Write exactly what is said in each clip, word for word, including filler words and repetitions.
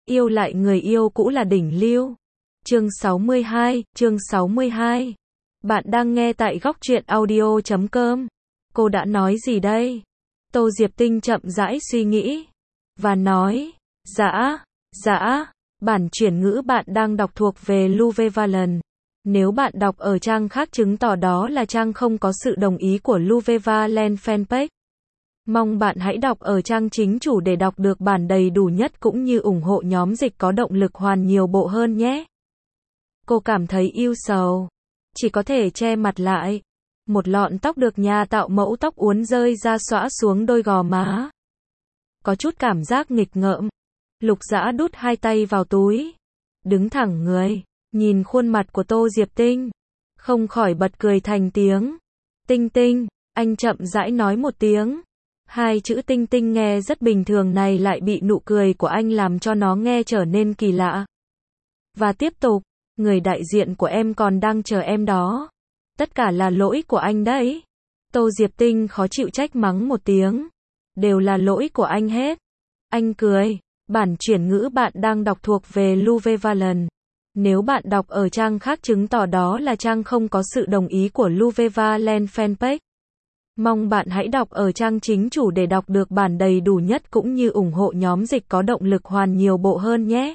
Yêu lại người yêu cũ là đỉnh lưu. Chương sáu mươi hai, chương sáu mươi hai. Bạn đang nghe tại góc truyện audio chấm com. Cô đã nói gì đây? Tô Diệp Tinh chậm rãi suy nghĩ và nói, "Dã, dã, bản chuyển ngữ bạn đang đọc thuộc về Luvevalan. Nếu bạn đọc ở trang khác chứng tỏ đó là trang không có sự đồng ý của Luvevalan fanpage. Mong bạn hãy đọc ở trang chính chủ để đọc được bản đầy đủ nhất cũng như ủng hộ nhóm dịch có động lực hoàn nhiều bộ hơn nhé." Cô cảm thấy ưu sầu, chỉ có thể che mặt lại. Một lọn tóc được nhà tạo mẫu tóc uốn rơi ra xõa xuống đôi gò má. Có chút cảm giác nghịch ngợm. Lục Dã đút hai tay vào túi, đứng thẳng người, nhìn khuôn mặt của Tô Diệp Tinh, không khỏi bật cười thành tiếng. "Tinh Tinh," anh chậm rãi nói một tiếng. Hai chữ Tinh Tinh nghe rất bình thường này lại bị nụ cười của anh làm cho nó nghe trở nên kỳ lạ. Và tiếp tục, "Người đại diện của em còn đang chờ em đó. Tất cả là lỗi của anh đấy." Tô Diệp Tinh khó chịu trách mắng một tiếng. "Đều là lỗi của anh hết." Anh cười, "Bản chuyển ngữ bạn đang đọc thuộc về Luvevalan. Nếu bạn đọc ở trang khác chứng tỏ đó là trang không có sự đồng ý của Luvevalan fanpage. Mong bạn hãy đọc ở trang chính chủ để đọc được bản đầy đủ nhất cũng như ủng hộ nhóm dịch có động lực hoàn nhiều bộ hơn nhé."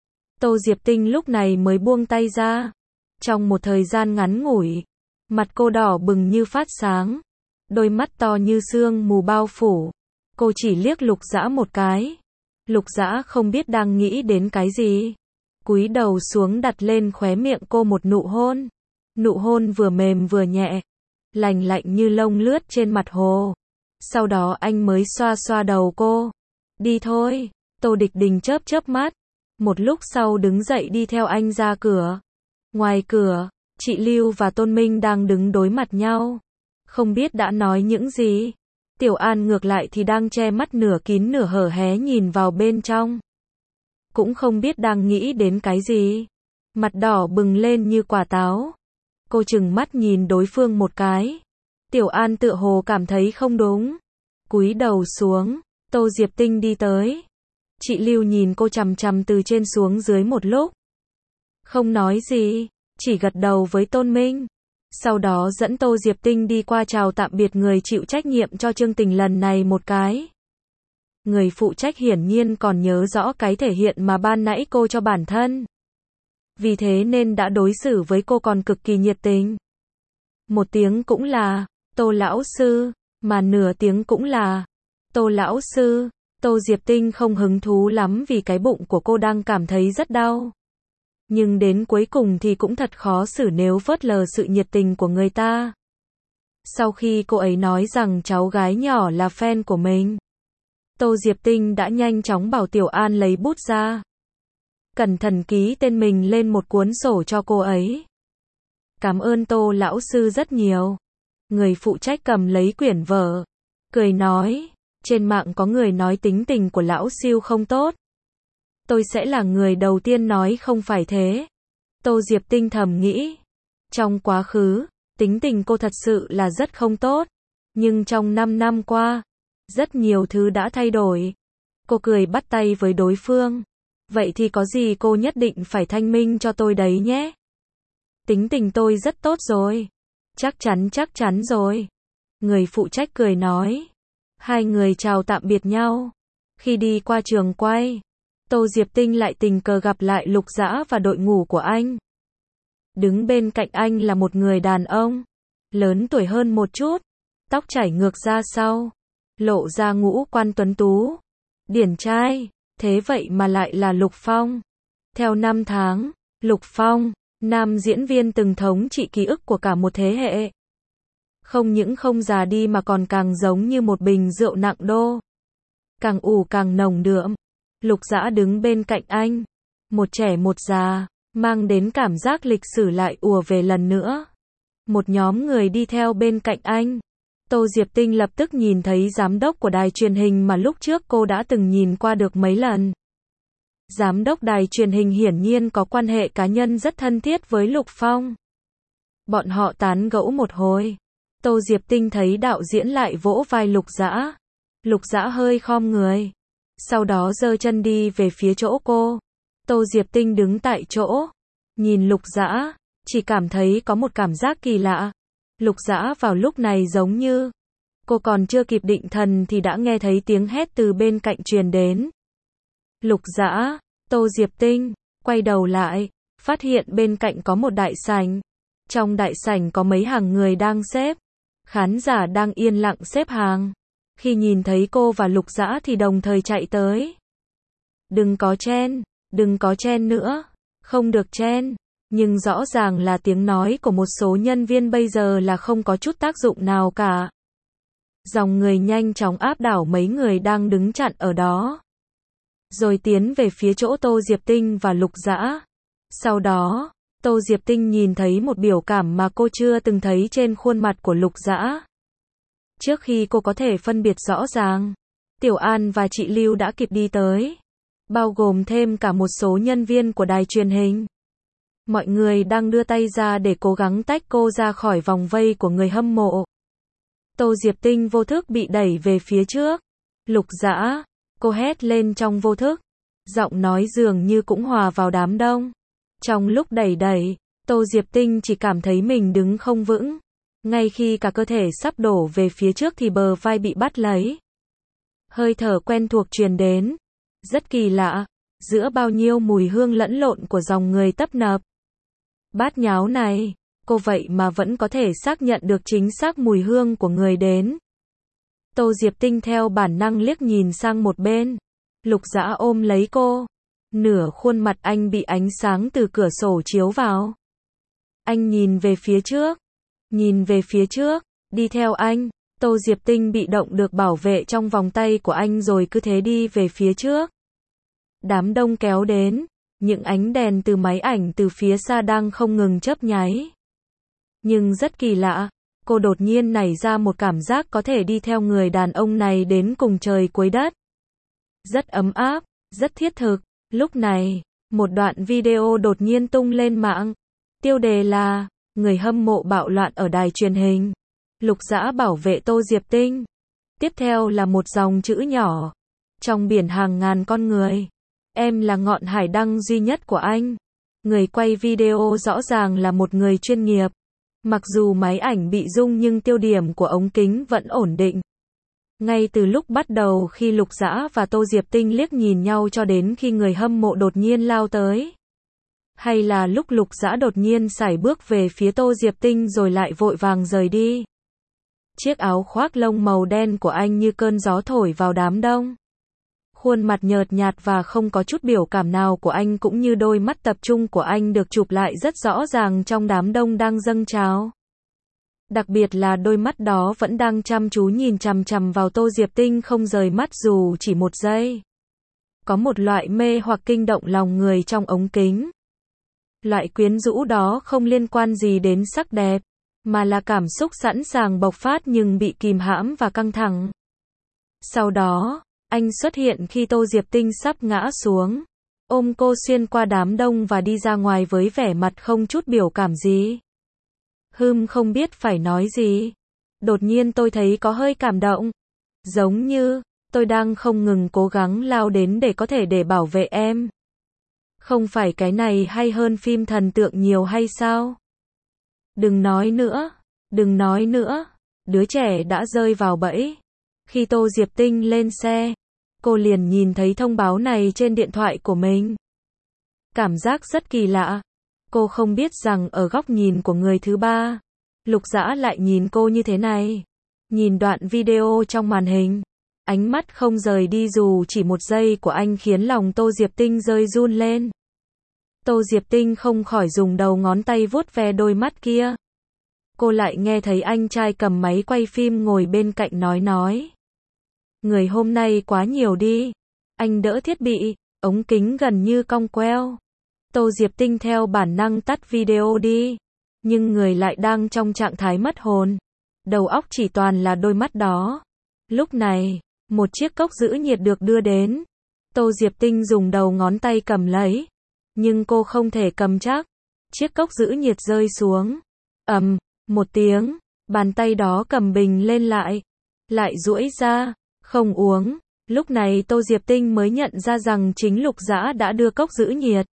Tô Diệp Tinh lúc này mới buông tay ra. Trong một thời gian ngắn ngủi, mặt cô đỏ bừng như phát sáng, đôi mắt to như sương mù bao phủ. Cô chỉ liếc Lục Dã một cái. Lục Dã không biết đang nghĩ đến cái gì, cúi đầu xuống đặt lên khóe miệng cô một nụ hôn. Nụ hôn vừa mềm vừa nhẹ, lành lạnh như lông lướt trên mặt hồ. Sau đó anh mới xoa xoa đầu cô. "Đi thôi." Tô Địch Đình chớp chớp mắt. Một lúc sau đứng dậy đi theo anh ra cửa. Ngoài cửa, chị Lưu và Tôn Minh đang đứng đối mặt nhau. Không biết đã nói những gì. Tiểu An ngược lại thì đang che mắt nửa kín nửa hở hé nhìn vào bên trong. Cũng không biết đang nghĩ đến cái gì. Mặt đỏ bừng lên như quả táo. Cô chừng mắt nhìn đối phương một cái. Tiểu An tựa hồ cảm thấy không đúng, cúi đầu xuống. Tô Diệp Tinh đi tới. Chị Lưu nhìn cô chằm chằm từ trên xuống dưới một lúc. Không nói gì, chỉ gật đầu với Tôn Minh. Sau đó dẫn Tô Diệp Tinh đi qua chào tạm biệt người chịu trách nhiệm cho chương trình lần này một cái. Người phụ trách hiển nhiên còn nhớ rõ cái thể hiện mà ban nãy cô cho bản thân. Vì thế nên đã đối xử với cô còn cực kỳ nhiệt tình. Một tiếng cũng là, "Tô lão sư", mà nửa tiếng cũng là, "Tô lão sư." Tô Diệp Tinh không hứng thú lắm vì cái bụng của cô đang cảm thấy rất đau. Nhưng đến cuối cùng thì cũng thật khó xử nếu phớt lờ sự nhiệt tình của người ta. Sau khi cô ấy nói rằng cháu gái nhỏ là fan của mình, Tô Diệp Tinh đã nhanh chóng bảo Tiểu An lấy bút ra, cẩn thận ký tên mình lên một cuốn sổ cho cô ấy. "Cảm ơn Tô lão sư rất nhiều." Người phụ trách cầm lấy quyển vở, cười nói, "Trên mạng có người nói tính tình của lão siêu không tốt. Tôi sẽ là người đầu tiên nói không phải thế." Tô Diệp Tinh thầm nghĩ. Trong quá khứ, tính tình cô thật sự là rất không tốt. Nhưng trong năm năm qua, rất nhiều thứ đã thay đổi. Cô cười bắt tay với đối phương. "Vậy thì có gì cô nhất định phải thanh minh cho tôi đấy nhé. Tính tình tôi rất tốt rồi." "Chắc chắn chắc chắn rồi." Người phụ trách cười nói. Hai người chào tạm biệt nhau. Khi đi qua trường quay, Tô Diệp Tinh lại tình cờ gặp lại Lục Dã và đội ngũ của anh. Đứng bên cạnh anh là một người đàn ông, lớn tuổi hơn một chút, tóc chảy ngược ra sau, lộ ra ngũ quan tuấn tú, điển trai, thế vậy mà lại là Lục Phong. Theo năm tháng, Lục Phong, nam diễn viên từng thống trị ký ức của cả một thế hệ. Không những không già đi mà còn càng giống như một bình rượu nặng đô. Càng ủ càng nồng đượm. Lục Dã đứng bên cạnh anh, một trẻ một già, mang đến cảm giác lịch sử lại ùa về lần nữa. Một nhóm người đi theo bên cạnh anh. Tô Diệp Tinh lập tức nhìn thấy giám đốc của đài truyền hình mà lúc trước cô đã từng nhìn qua được mấy lần. Giám đốc đài truyền hình hiển nhiên có quan hệ cá nhân rất thân thiết với Lục Phong. Bọn họ tán gẫu một hồi. Tô Diệp Tinh thấy đạo diễn lại vỗ vai Lục Dã. Lục Dã hơi khom người, sau đó giơ chân đi về phía chỗ cô. Tô Diệp Tinh đứng tại chỗ, nhìn Lục Dã, chỉ cảm thấy có một cảm giác kỳ lạ. Lục Dã vào lúc này giống như, cô còn chưa kịp định thần thì đã nghe thấy tiếng hét từ bên cạnh truyền đến. Lục Dã, Tô Diệp Tinh, quay đầu lại, phát hiện bên cạnh có một đại sảnh. Trong đại sảnh có mấy hàng người đang xếp, khán giả đang yên lặng xếp hàng. Khi nhìn thấy cô và Lục Dã thì đồng thời chạy tới. Đừng có chen, đừng có chen nữa, không được chen. Nhưng rõ ràng là tiếng nói của một số nhân viên bây giờ là không có chút tác dụng nào cả. Dòng người nhanh chóng áp đảo mấy người đang đứng chặn ở đó. Rồi tiến về phía chỗ Tô Diệp Tinh và Lục Dã. Sau đó, Tô Diệp Tinh nhìn thấy một biểu cảm mà cô chưa từng thấy trên khuôn mặt của Lục Dã. Trước khi cô có thể phân biệt rõ ràng, Tiểu An và chị Lưu đã kịp đi tới, bao gồm thêm cả một số nhân viên của đài truyền hình. Mọi người đang đưa tay ra để cố gắng tách cô ra khỏi vòng vây của người hâm mộ. Tô Diệp Tinh vô thức bị đẩy về phía trước. Lục Dã, cô hét lên trong vô thức. Giọng nói dường như cũng hòa vào đám đông. Trong lúc đẩy đẩy, Tô Diệp Tinh chỉ cảm thấy mình đứng không vững. Ngay khi cả cơ thể sắp đổ về phía trước thì bờ vai bị bắt lấy. Hơi thở quen thuộc truyền đến. Rất kỳ lạ, giữa bao nhiêu mùi hương lẫn lộn của dòng người tấp nập. Bát nháo này, cô vậy mà vẫn có thể xác nhận được chính xác mùi hương của người đến. Tô Diệp Tinh theo bản năng liếc nhìn sang một bên. Lục Dã ôm lấy cô. Nửa khuôn mặt anh bị ánh sáng từ cửa sổ chiếu vào. Anh nhìn về phía trước. Nhìn về phía trước, đi theo anh. Tô Diệp Tinh bị động được bảo vệ trong vòng tay của anh rồi cứ thế đi về phía trước. Đám đông kéo đến. Những ánh đèn từ máy ảnh từ phía xa đang không ngừng chớp nháy. Nhưng rất kỳ lạ, cô đột nhiên nảy ra một cảm giác có thể đi theo người đàn ông này đến cùng trời cuối đất. Rất ấm áp, rất thiết thực. Lúc này, một đoạn video đột nhiên tung lên mạng. Tiêu đề là, người hâm mộ bạo loạn ở đài truyền hình. Lục Dã bảo vệ Tô Diệp Tinh. Tiếp theo là một dòng chữ nhỏ. Trong biển hàng ngàn con người, em là ngọn hải đăng duy nhất của anh. Người quay video rõ ràng là một người chuyên nghiệp. Mặc dù máy ảnh bị rung nhưng tiêu điểm của ống kính vẫn ổn định. Ngay từ lúc bắt đầu khi Lục Dã và Tô Diệp Tinh liếc nhìn nhau cho đến khi người hâm mộ đột nhiên lao tới. Hay là lúc Lục Dã đột nhiên sải bước về phía Tô Diệp Tinh rồi lại vội vàng rời đi. Chiếc áo khoác lông màu đen của anh như cơn gió thổi vào đám đông. Khuôn mặt nhợt nhạt và không có chút biểu cảm nào của anh cũng như đôi mắt tập trung của anh được chụp lại rất rõ ràng trong đám đông đang dâng trào. Đặc biệt là đôi mắt đó vẫn đang chăm chú nhìn chằm chằm vào Tô Diệp Tinh không rời mắt dù chỉ một giây. Có một loại mê hoặc kinh động lòng người trong ống kính. Loại quyến rũ đó không liên quan gì đến sắc đẹp, mà là cảm xúc sẵn sàng bộc phát nhưng bị kìm hãm và căng thẳng. Sau đó, anh xuất hiện khi Tô Diệp Tinh sắp ngã xuống, ôm cô xuyên qua đám đông và đi ra ngoài với vẻ mặt không chút biểu cảm gì. Hừm không biết phải nói gì. Đột nhiên tôi thấy có hơi cảm động. Giống như, tôi đang không ngừng cố gắng lao đến để có thể để bảo vệ em. Không phải cái này hay hơn phim thần tượng nhiều hay sao? Đừng nói nữa, đừng nói nữa. Đứa trẻ đã rơi vào bẫy. Khi Tô Diệp Tinh lên xe, cô liền nhìn thấy thông báo này trên điện thoại của mình. Cảm giác rất kỳ lạ. Cô không biết rằng ở góc nhìn của người thứ ba, Lục Dã lại nhìn cô như thế này. Nhìn đoạn video trong màn hình, ánh mắt không rời đi dù chỉ một giây của anh khiến lòng Tô Diệp Tinh rơi run lên. Tô Diệp Tinh không khỏi dùng đầu ngón tay vuốt ve đôi mắt kia. Cô lại nghe thấy anh trai cầm máy quay phim ngồi bên cạnh nói nói. Người hôm nay quá nhiều đi. Anh đỡ thiết bị, ống kính gần như cong queo. Tô Diệp Tinh theo bản năng tắt video đi. Nhưng người lại đang trong trạng thái mất hồn. Đầu óc chỉ toàn là đôi mắt đó. Lúc này, một chiếc cốc giữ nhiệt được đưa đến. Tô Diệp Tinh dùng đầu ngón tay cầm lấy. Nhưng cô không thể cầm chắc. Chiếc cốc giữ nhiệt rơi xuống. Ầm, một tiếng. Bàn tay đó cầm bình lên lại. Lại duỗi ra. Không uống. Lúc này Tô Diệp Tinh mới nhận ra rằng chính Lục Dã đã đưa cốc giữ nhiệt.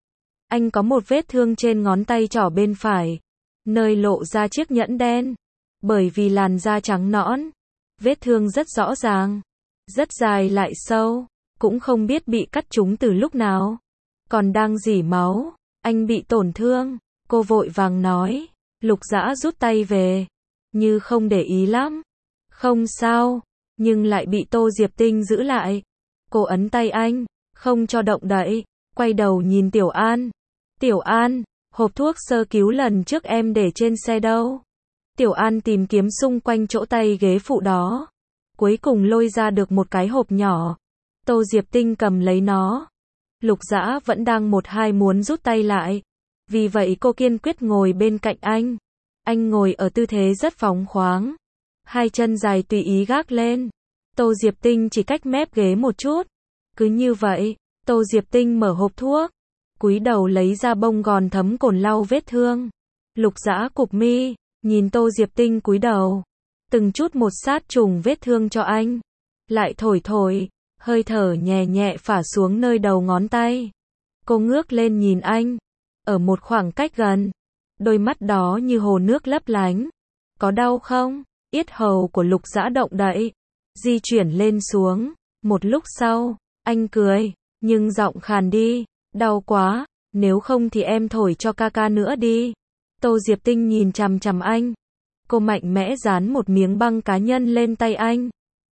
Anh có một vết thương trên ngón tay trỏ bên phải, nơi lộ ra chiếc nhẫn đen. Bởi vì làn da trắng nõn, vết thương rất rõ ràng, rất dài lại sâu, cũng không biết bị cắt trúng từ lúc nào. Còn đang rỉ máu, anh bị tổn thương, cô vội vàng nói. Lục Dã rút tay về, như không để ý lắm. Không sao, nhưng lại bị Tô Diệp Tinh giữ lại. Cô ấn tay anh, không cho động đậy, quay đầu nhìn Tiểu An. Tiểu An, hộp thuốc sơ cứu lần trước em để trên xe đâu? Tiểu An tìm kiếm xung quanh chỗ tay ghế phụ đó. Cuối cùng lôi ra được một cái hộp nhỏ. Tô Diệp Tinh cầm lấy nó. Lục Dã vẫn đang một hai muốn rút tay lại. Vì vậy cô kiên quyết ngồi bên cạnh anh. Anh ngồi ở tư thế rất phóng khoáng. Hai chân dài tùy ý gác lên. Tô Diệp Tinh chỉ cách mép ghế một chút. Cứ như vậy, Tô Diệp Tinh mở hộp thuốc. Cúi đầu lấy ra bông gòn thấm cồn lau vết thương. Lục Dã cụp mi, nhìn Tô Diệp Tinh cúi đầu. Từng chút một sát trùng vết thương cho anh. Lại thổi thổi, hơi thở nhẹ nhẹ phả xuống nơi đầu ngón tay. Cô ngước lên nhìn anh. Ở một khoảng cách gần. Đôi mắt đó như hồ nước lấp lánh. Có đau không? Yết hầu của Lục Dã động đậy. Di chuyển lên xuống. Một lúc sau, anh cười. Nhưng giọng khàn đi. Đau quá. Nếu không thì em thổi cho ca ca nữa đi. Tô Diệp Tinh nhìn chằm chằm anh. Cô mạnh mẽ dán một miếng băng cá nhân lên tay anh.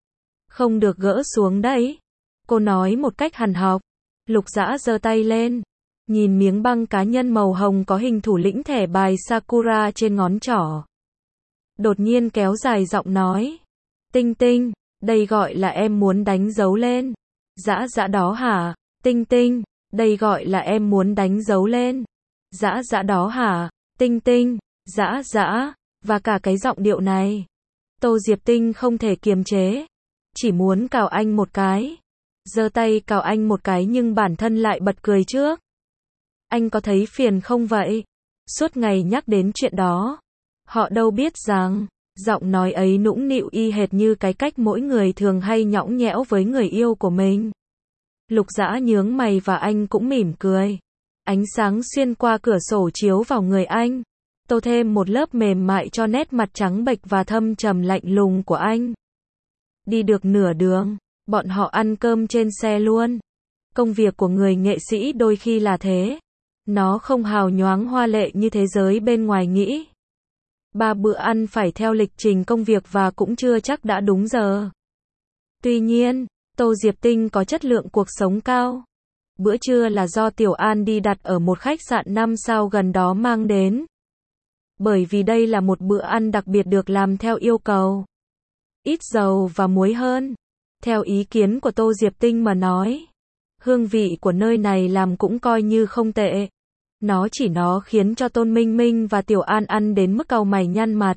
Không được gỡ xuống đấy. Cô nói một cách hằn học. Lục Dã giơ tay lên. Nhìn miếng băng cá nhân màu hồng có hình thủ lĩnh thẻ bài Sakura trên ngón trỏ. Đột nhiên kéo dài giọng nói. Tinh Tinh, đây gọi là em muốn đánh dấu lên. Dã dã đó hả? Tinh Tinh, đây gọi là em muốn đánh dấu lên. Dã dã đó hả? Tinh Tinh, dã dã, và cả cái giọng điệu này. Tô Diệp Tinh không thể kiềm chế. Chỉ muốn cào anh một cái. Giơ tay cào anh một cái nhưng bản thân lại bật cười trước. Anh có thấy phiền không vậy? Suốt ngày nhắc đến chuyện đó. Họ đâu biết rằng, giọng nói ấy nũng nịu y hệt như cái cách mỗi người thường hay nhõng nhẽo với người yêu của mình. Lục Dã nhướng mày và anh cũng mỉm cười. Ánh sáng xuyên qua cửa sổ chiếu vào người anh. Tô thêm một lớp mềm mại cho nét mặt trắng bệch và thâm trầm lạnh lùng của anh. Đi được nửa đường, bọn họ ăn cơm trên xe luôn. Công việc của người nghệ sĩ đôi khi là thế. Nó không hào nhoáng hoa lệ như thế giới bên ngoài nghĩ. Ba bữa ăn phải theo lịch trình công việc và cũng chưa chắc đã đúng giờ. Tuy nhiên, Tô Diệp Tinh có chất lượng cuộc sống cao. Bữa trưa là do Tiểu An đi đặt ở một khách sạn năm sao gần đó mang đến. Bởi vì đây là một bữa ăn đặc biệt được làm theo yêu cầu. Ít dầu và muối hơn. Theo ý kiến của Tô Diệp Tinh mà nói. Hương vị của nơi này làm cũng coi như không tệ. Nó chỉ nó khiến cho Tôn Minh Minh và Tiểu An ăn đến mức cau mày nhăn mặt.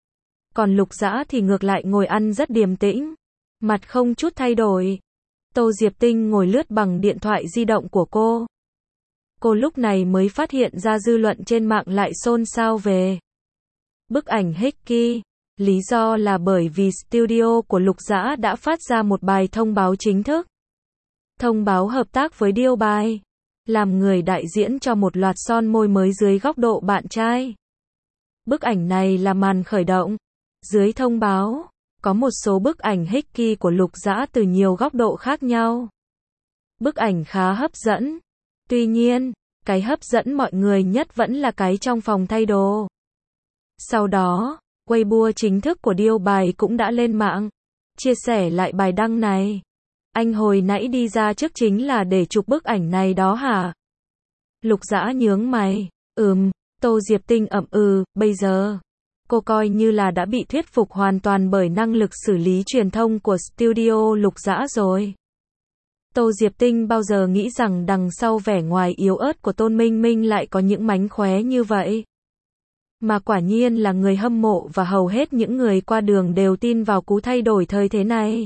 Còn Lục Dã thì ngược lại ngồi ăn rất điềm tĩnh. Mặt không chút thay đổi. Tô Diệp Tinh ngồi lướt bằng điện thoại di động của cô. Cô lúc này mới phát hiện ra dư luận trên mạng lại xôn xao về bức ảnh Hickey. Lý do là bởi vì studio của Lục Dã đã phát ra một bài thông báo chính thức. Thông báo hợp tác với Điêu Bài. Làm người đại diễn cho một loạt son môi mới dưới góc độ bạn trai. Bức ảnh này là màn khởi động. Dưới thông báo, có một số bức ảnh Hickey của Lục Dã từ nhiều góc độ khác nhau. Bức ảnh khá hấp dẫn. Tuy nhiên, cái hấp dẫn mọi người nhất vẫn là cái trong phòng thay đồ. Sau đó, Weibo chính thức của Điêu Bài cũng đã lên mạng, chia sẻ lại bài đăng này. Anh hồi nãy đi ra trước chính là để chụp bức ảnh này đó hả? Lục Dã nhướng mày. Ừm, Tô Diệp Tinh ậm ừ, bây giờ. Cô coi như là đã bị thuyết phục hoàn toàn bởi năng lực xử lý truyền thông của studio Lục Dã rồi. Tô Diệp Tinh bao giờ nghĩ rằng đằng sau vẻ ngoài yếu ớt của Tôn Minh Minh lại có những mánh khóe như vậy. Mà quả nhiên là người hâm mộ và hầu hết những người qua đường đều tin vào cú thay đổi thời thế này.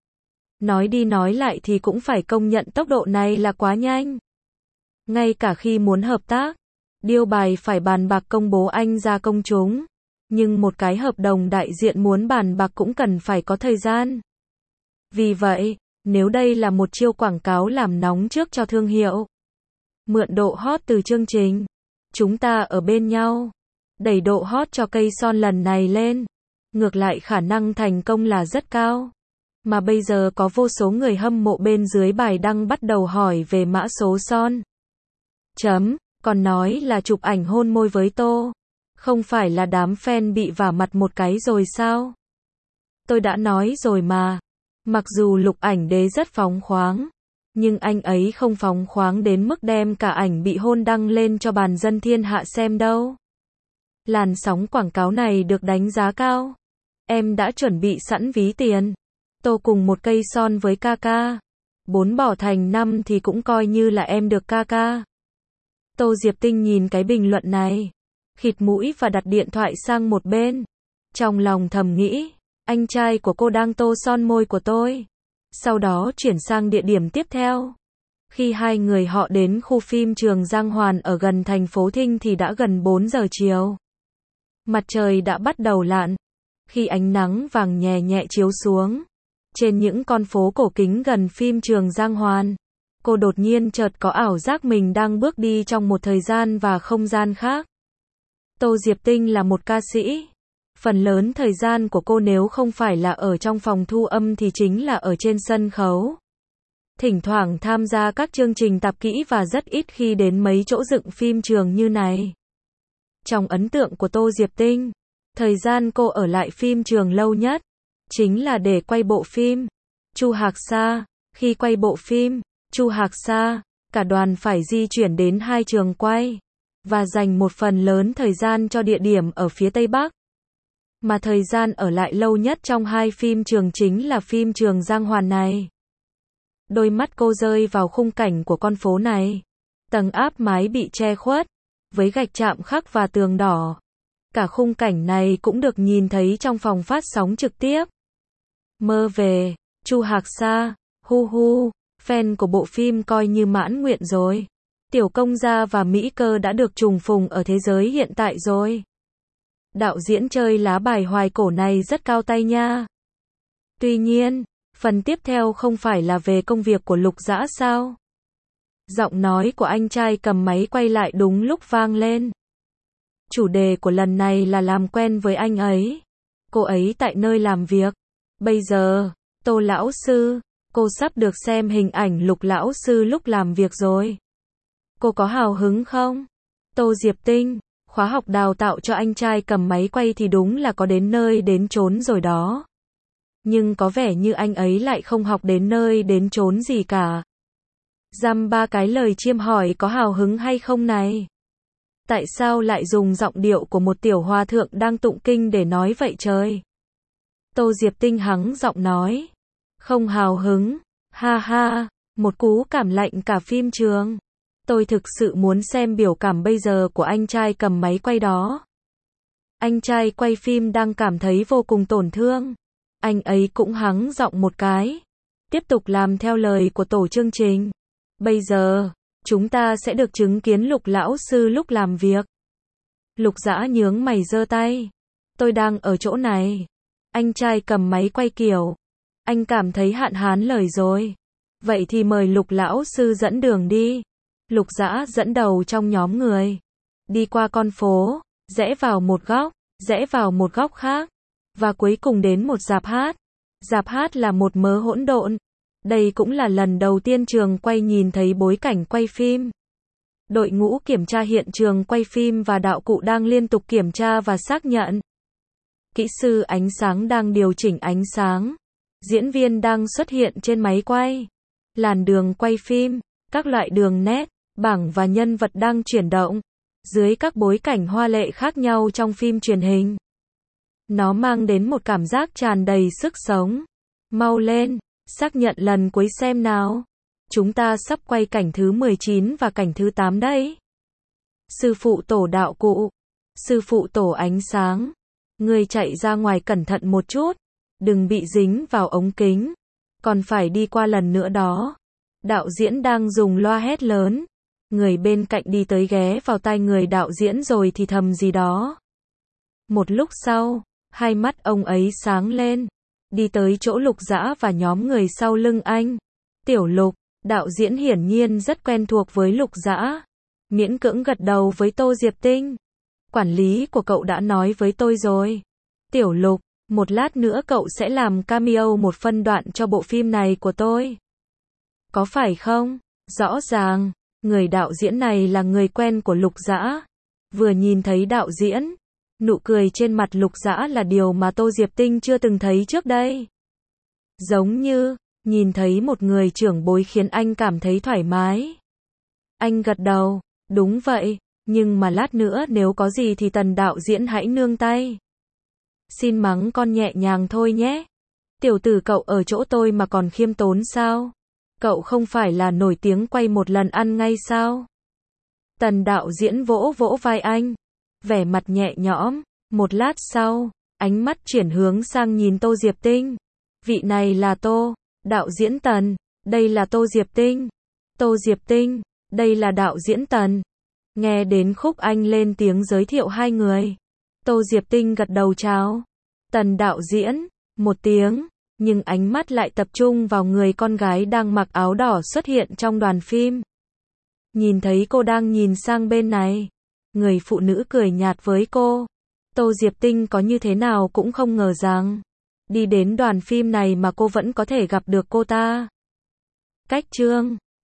Nói đi nói lại thì cũng phải công nhận tốc độ này là quá nhanh. Ngay cả khi muốn hợp tác, Điêu Bài phải bàn bạc công bố anh ra công chúng. Nhưng một cái hợp đồng đại diện muốn bàn bạc cũng cần phải có thời gian. Vì vậy, Nếu đây là một chiêu quảng cáo làm nóng trước cho thương hiệu, mượn độ hot từ chương trình Chúng ta ở bên nhau, đẩy độ hot cho cây son lần này lên, ngược lại khả năng thành công là rất cao. Mà bây giờ có vô số người hâm mộ bên dưới bài đăng bắt đầu hỏi về mã số son. Chấm, còn nói là chụp ảnh hôn môi với Tô. Không phải là đám fan bị vả mặt một cái rồi sao? Tôi đã nói rồi mà. Mặc dù Lục Ảnh Đế rất phóng khoáng, nhưng anh ấy không phóng khoáng đến mức đem cả ảnh bị hôn đăng lên cho bàn dân thiên hạ xem đâu. Làn sóng quảng cáo này được đánh giá cao. Em đã chuẩn bị sẵn ví tiền. Tô cùng một cây son với ca ca. Bốn bỏ thành năm thì cũng coi như là em được ca ca. Tô Diệp Tinh nhìn cái bình luận này, khịt mũi và đặt điện thoại sang một bên. Trong lòng thầm nghĩ, anh trai của cô đang tô son môi của tôi. Sau đó chuyển sang địa điểm tiếp theo. Khi hai người họ đến khu phim Trường Giang Hoàn ở gần thành phố Thinh thì đã gần bốn giờ chiều. Mặt trời đã bắt đầu lặn. Khi ánh nắng vàng nhẹ nhẹ chiếu xuống trên những con phố cổ kính gần phim Trường Giang Hoàn, cô đột nhiên chợt có ảo giác mình đang bước đi trong một thời gian và không gian khác. Tô Diệp Tinh là một ca sĩ. Phần lớn thời gian của cô nếu không phải là ở trong phòng thu âm thì chính là ở trên sân khấu. Thỉnh thoảng tham gia các chương trình tạp kỹ và rất ít khi đến mấy chỗ dựng phim trường như này. Trong ấn tượng của Tô Diệp Tinh, thời gian cô ở lại phim trường lâu nhất chính là để quay bộ phim Chu Hạc Sa. Khi quay bộ phim Chu Hạc Sa, cả đoàn phải di chuyển đến hai trường quay và dành một phần lớn thời gian cho địa điểm ở phía Tây Bắc. Mà thời gian ở lại lâu nhất trong hai phim trường chính là phim Trường Giang Hoàn này. Đôi mắt cô rơi vào khung cảnh của con phố này. Tầng áp mái bị che khuất với gạch chạm khắc và tường đỏ. Cả khung cảnh này cũng được nhìn thấy trong phòng phát sóng trực tiếp. Mơ về Chu Hạc Sa, hu hu, fan của bộ phim coi như mãn nguyện rồi. Tiểu Công Gia và Mỹ Cơ đã được trùng phùng ở thế giới hiện tại rồi. Đạo diễn chơi lá bài hoài cổ này rất cao tay nha. Tuy nhiên, phần tiếp theo không phải là về công việc của Lục Dã sao? Giọng nói của anh trai cầm máy quay lại đúng lúc vang lên. Chủ đề của lần này là làm quen với anh ấy. Cô ấy tại nơi làm việc. Bây giờ, Tô lão sư, cô sắp được xem hình ảnh Lục lão sư lúc làm việc rồi. Cô có hào hứng không? Tô Diệp Tinh, khóa học đào tạo cho anh trai cầm máy quay thì đúng là có đến nơi đến chốn rồi đó. Nhưng có vẻ như anh ấy lại không học đến nơi đến chốn gì cả. Dăm ba cái lời chiêm hỏi có hào hứng hay không này? Tại sao lại dùng giọng điệu của một tiểu hòa thượng đang tụng kinh để nói vậy trời? Tô Diệp Tinh hắng giọng nói. Không hào hứng, ha ha, một cú cảm lạnh cả phim trường. Tôi thực sự muốn xem biểu cảm bây giờ của anh trai cầm máy quay đó. Anh trai quay phim đang cảm thấy vô cùng tổn thương. Anh ấy cũng hắng giọng một cái. Tiếp tục làm theo lời của tổ chương trình. Bây giờ, chúng ta sẽ được chứng kiến Lục lão sư lúc làm việc. Lục Dã nhướng mày giơ tay. Tôi đang ở chỗ này. Anh trai cầm máy quay kiểu. Anh cảm thấy hạn hán lời rồi. Vậy thì mời Lục lão sư dẫn đường đi. Lục Dã dẫn đầu trong nhóm người. Đi qua con phố, rẽ vào một góc, rẽ vào một góc khác. Và cuối cùng đến một rạp hát. Rạp hát là một mớ hỗn độn. Đây cũng là lần đầu tiên trường quay nhìn thấy bối cảnh quay phim. Đội ngũ kiểm tra hiện trường quay phim và đạo cụ đang liên tục kiểm tra và xác nhận. Kỹ sư ánh sáng đang điều chỉnh ánh sáng. Diễn viên đang xuất hiện trên máy quay. Làn đường quay phim, các loại đường nét, bảng và nhân vật đang chuyển động. Dưới các bối cảnh hoa lệ khác nhau trong phim truyền hình. Nó mang đến một cảm giác tràn đầy sức sống. Mau lên, xác nhận lần cuối xem nào. Chúng ta sắp quay cảnh thứ mười chín và cảnh thứ tám đấy. Sư phụ tổ đạo cụ. Sư phụ tổ ánh sáng. Người chạy ra ngoài cẩn thận một chút. Đừng bị dính vào ống kính. Còn phải đi qua lần nữa đó. Đạo diễn đang dùng loa hét lớn. Người bên cạnh đi tới ghé vào tai người đạo diễn rồi thì thầm gì đó. Một lúc sau, hai mắt ông ấy sáng lên. Đi tới chỗ Lục Dã và nhóm người sau lưng anh. Tiểu Lục, đạo diễn hiển nhiên rất quen thuộc với Lục Dã. Miễn cưỡng gật đầu với Tô Diệp Tinh. Quản lý của cậu đã nói với tôi rồi. Tiểu Lục, một lát nữa cậu sẽ làm cameo một phân đoạn cho bộ phim này của tôi. Có phải không? Rõ ràng, người đạo diễn này là người quen của Lục Dã. Vừa nhìn thấy đạo diễn, nụ cười trên mặt Lục Dã là điều mà Tô Diệp Tinh chưa từng thấy trước đây. Giống như, nhìn thấy một người trưởng bối khiến anh cảm thấy thoải mái. Anh gật đầu, đúng vậy, nhưng mà lát nữa nếu có gì thì Tần đạo diễn hãy nương tay. Xin mắng con nhẹ nhàng thôi nhé. Tiểu tử cậu ở chỗ tôi mà còn khiêm tốn sao? Cậu không phải là nổi tiếng quay một lần ăn ngay sao? Tần đạo diễn vỗ vỗ vai anh, vẻ mặt nhẹ nhõm. Một lát sau, ánh mắt chuyển hướng sang nhìn Tô Diệp Tinh. Vị này là Tô, đạo diễn Tần, đây là Tô Diệp Tinh. Tô Diệp Tinh, đây là đạo diễn Tần. Nghe đến khúc anh lên tiếng giới thiệu hai người. Tô Diệp Tinh gật đầu chào. Tần đạo diễn, một tiếng, nhưng ánh mắt lại tập trung vào người con gái đang mặc áo đỏ xuất hiện trong đoàn phim. Nhìn thấy cô đang nhìn sang bên này, người phụ nữ cười nhạt với cô. Tô Diệp Tinh có như thế nào cũng không ngờ rằng, đi đến đoàn phim này mà cô vẫn có thể gặp được cô ta. Cách chương